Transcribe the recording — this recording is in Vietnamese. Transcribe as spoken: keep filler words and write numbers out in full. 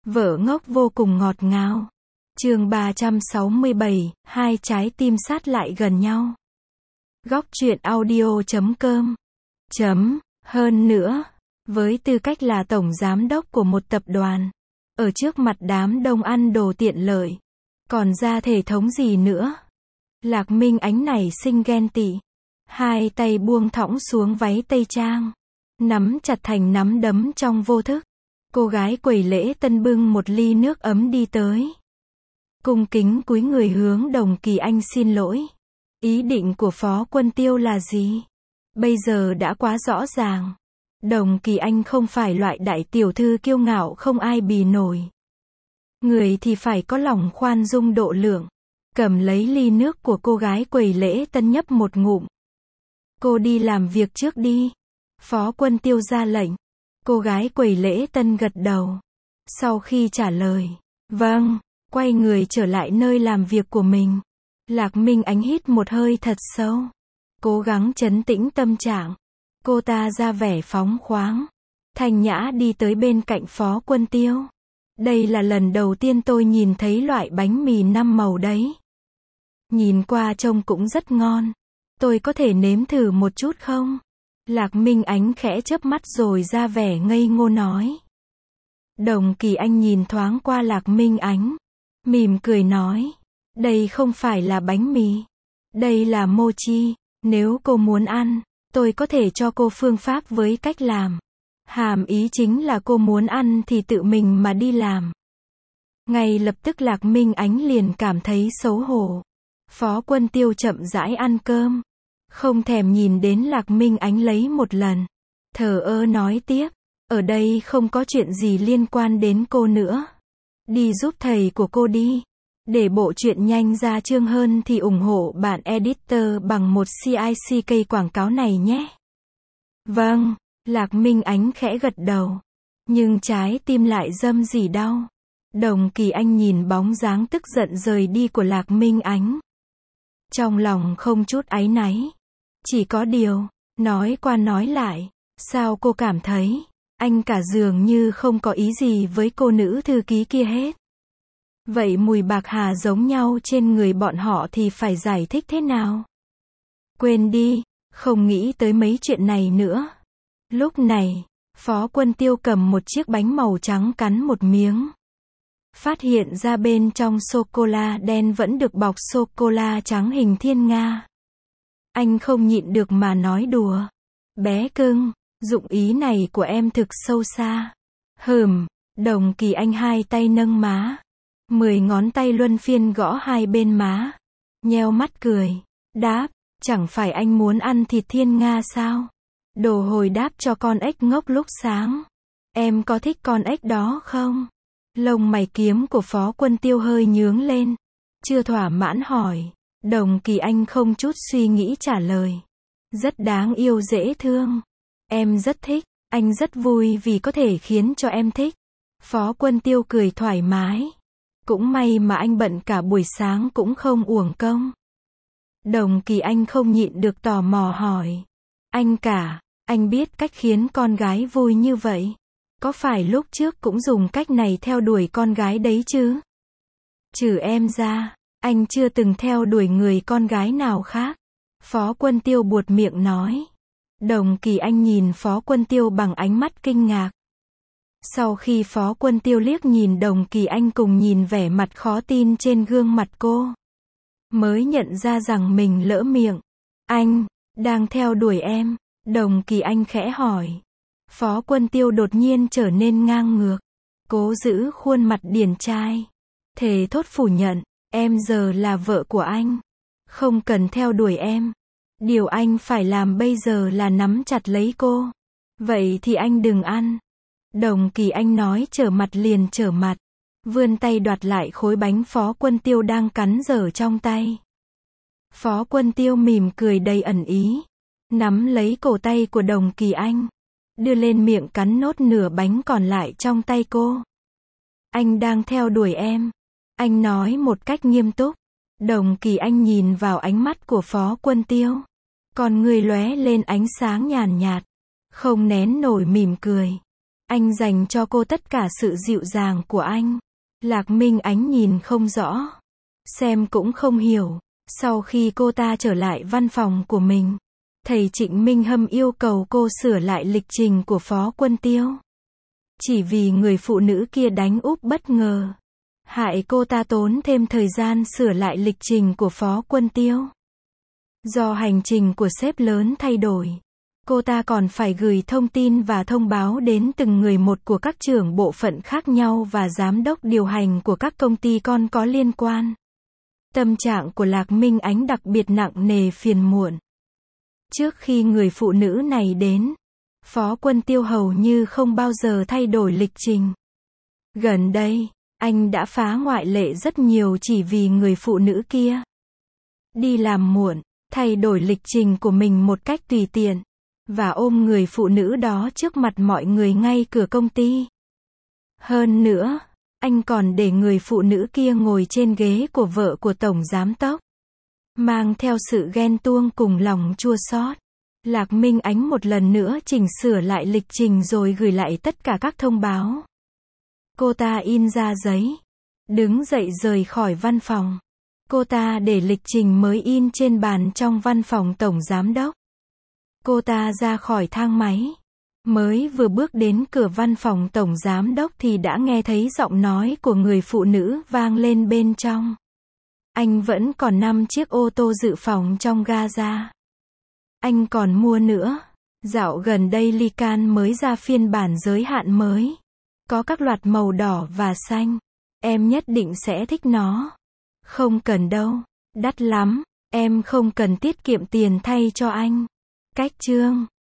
Vợ ngốc vô cùng ngọt ngào. Chương ba trăm sáu mươi bảy, hai trái tim sát lại gần nhau. Góc truyện audio chấm com. Chấm, hơn nữa, với tư cách là tổng giám đốc của một tập đoàn, ở trước mặt đám đông ăn đồ tiện lợi, còn ra thể thống gì nữa. Lạc Minh Ánh nảy sinh ghen tị. Hai tay buông thõng xuống váy tây trang, nắm chặt thành nắm đấm trong vô thức. Cô gái quầy lễ tân bưng một ly nước ấm đi tới. Cung kính cúi người hướng Đồng Kỳ Anh xin lỗi. Ý định của Phó Quân Tiêu là gì? Bây giờ đã quá rõ ràng. Đồng Kỳ Anh không phải loại đại tiểu thư kiêu ngạo không ai bì nổi. Người thì phải có lòng khoan dung độ lượng. Cầm lấy ly nước của cô gái quầy lễ tân nhấp một ngụm. Cô đi làm việc trước đi. Phó Quân Tiêu ra lệnh. Cô gái quầy lễ tân gật đầu. Sau khi trả lời, vâng, quay người trở lại nơi làm việc của mình. Lạc Minh Ánh hít một hơi thật sâu. Cố gắng trấn tĩnh tâm trạng. Cô ta ra vẻ phóng khoáng. Thanh nhã đi tới bên cạnh Phó Quân Tiêu. Đây là lần đầu tiên tôi nhìn thấy loại bánh mì năm màu đấy. Nhìn qua trông cũng rất ngon. Tôi có thể nếm thử một chút không? Lạc Minh Ánh khẽ chớp mắt rồi ra vẻ ngây ngô nói. Đồng Kỳ Anh nhìn thoáng qua Lạc Minh Ánh. Mỉm cười nói. Đây không phải là bánh mì. Đây là mochi. Nếu cô muốn ăn, tôi có thể cho cô phương pháp với cách làm. Hàm ý chính là cô muốn ăn thì tự mình mà đi làm. Ngay lập tức Lạc Minh Ánh liền cảm thấy xấu hổ. Phó Quân Tiêu chậm rãi ăn cơm. Không thèm nhìn đến Lạc Minh Ánh lấy một lần. Thờ ơ nói tiếp. Ở đây không có chuyện gì liên quan đến cô nữa. Đi giúp thầy của cô đi. Để bộ truyện nhanh ra chương hơn thì ủng hộ bạn editor bằng một xê i xê ca quảng cáo này nhé. Vâng, Lạc Minh Ánh khẽ gật đầu. Nhưng trái tim lại râm rỉ đau. Đồng Kỳ Anh nhìn bóng dáng tức giận rời đi của Lạc Minh Ánh. Trong lòng không chút áy náy. Chỉ có điều, nói qua nói lại, sao cô cảm thấy, anh cả dường như không có ý gì với cô nữ thư ký kia hết. Vậy mùi bạc hà giống nhau trên người bọn họ thì phải giải thích thế nào? Quên đi, không nghĩ tới mấy chuyện này nữa. Lúc này, Phó Quân Tiêu cầm một chiếc bánh màu trắng cắn một miếng. Phát hiện ra bên trong sô-cô-la đen vẫn được bọc sô-cô-la trắng hình thiên nga. Anh không nhịn được mà nói đùa. Bé cưng, dụng ý này của em thực sâu xa. Hừm, Đồng Kỳ Anh hai tay nâng má. Mười ngón tay luân phiên gõ hai bên má. Nheo mắt cười. Đáp, chẳng phải anh muốn ăn thịt thiên nga sao? Đồ hồi đáp cho con ếch ngốc lúc sáng. Em có thích con ếch đó không? Lông mày kiếm của Phó Quân Tiêu hơi nhướng lên. Chưa thỏa mãn hỏi. Đồng Kỳ Anh không chút suy nghĩ trả lời. Rất đáng yêu dễ thương. Em rất thích, anh rất vui vì có thể khiến cho em thích. Phó Quân Tiêu cười thoải mái. Cũng may mà anh bận cả buổi sáng cũng không uổng công. Đồng Kỳ Anh không nhịn được tò mò hỏi. Anh cả, anh biết cách khiến con gái vui như vậy. Có phải lúc trước cũng dùng cách này theo đuổi con gái đấy chứ? Trừ em ra, anh chưa từng theo đuổi người con gái nào khác. Phó Quân Tiêu buột miệng nói. Đồng Kỳ Anh nhìn Phó Quân Tiêu bằng ánh mắt kinh ngạc. Sau khi Phó Quân Tiêu liếc nhìn Đồng Kỳ Anh cùng nhìn vẻ mặt khó tin trên gương mặt cô, mới nhận ra rằng mình lỡ miệng. Anh, đang theo đuổi em? Đồng Kỳ Anh khẽ hỏi. Phó Quân Tiêu đột nhiên trở nên ngang ngược. Cố giữ khuôn mặt điển trai. Thề thốt phủ nhận. Em giờ là vợ của anh. Không cần theo đuổi em. Điều anh phải làm bây giờ là nắm chặt lấy cô. Vậy thì anh đừng ăn. Đồng Kỳ Anh nói trở mặt liền trở mặt. Vươn tay đoạt lại khối bánh Phó Quân Tiêu đang cắn dở trong tay. Phó Quân Tiêu mỉm cười đầy ẩn ý. Nắm lấy cổ tay của Đồng Kỳ Anh. Đưa lên miệng cắn nốt nửa bánh còn lại trong tay cô. Anh đang theo đuổi em. Anh nói một cách nghiêm túc. Đồng Kỳ Anh nhìn vào ánh mắt của Phó Quân Tiêu. Con người lóe lên ánh sáng nhàn nhạt. Không nén nổi mỉm cười. Anh dành cho cô tất cả sự dịu dàng của anh. Lạc Minh Ánh nhìn không rõ. Xem cũng không hiểu. Sau khi cô ta trở lại văn phòng của mình, thầy Trịnh Minh Hâm yêu cầu cô sửa lại lịch trình của Phó Quân Tiêu. Chỉ vì người phụ nữ kia đánh úp bất ngờ, hại cô ta tốn thêm thời gian sửa lại lịch trình của Phó Quân Tiêu. Do hành trình của sếp lớn thay đổi, cô ta còn phải gửi thông tin và thông báo đến từng người một của các trưởng bộ phận khác nhau và giám đốc điều hành của các công ty con có liên quan. Tâm trạng của Lạc Minh Ánh đặc biệt nặng nề phiền muộn. Trước khi người phụ nữ này đến, Phó Quân Tiêu hầu như không bao giờ thay đổi lịch trình. Gần đây, anh đã phá ngoại lệ rất nhiều chỉ vì người phụ nữ kia. Đi làm muộn, thay đổi lịch trình của mình một cách tùy tiện, và ôm người phụ nữ đó trước mặt mọi người ngay cửa công ty. Hơn nữa, anh còn để người phụ nữ kia ngồi trên ghế của vợ của tổng giám đốc. Mang theo sự ghen tuông cùng lòng chua xót, Lạc Minh Ánh một lần nữa chỉnh sửa lại lịch trình rồi gửi lại tất cả các thông báo. Cô ta in ra giấy, đứng dậy rời khỏi văn phòng. Cô ta để lịch trình mới in trên bàn trong văn phòng tổng giám đốc. Cô ta ra khỏi thang máy. Mới vừa bước đến cửa văn phòng tổng giám đốc thì đã nghe thấy giọng nói của người phụ nữ vang lên bên trong. Anh vẫn còn năm chiếc ô tô dự phòng trong gara. Anh còn mua nữa. Dạo gần đây Lycan mới ra phiên bản giới hạn mới. Có các loạt màu đỏ và xanh. Em nhất định sẽ thích nó. Không cần đâu. Đắt lắm. Em không cần tiết kiệm tiền thay cho anh. Cách chương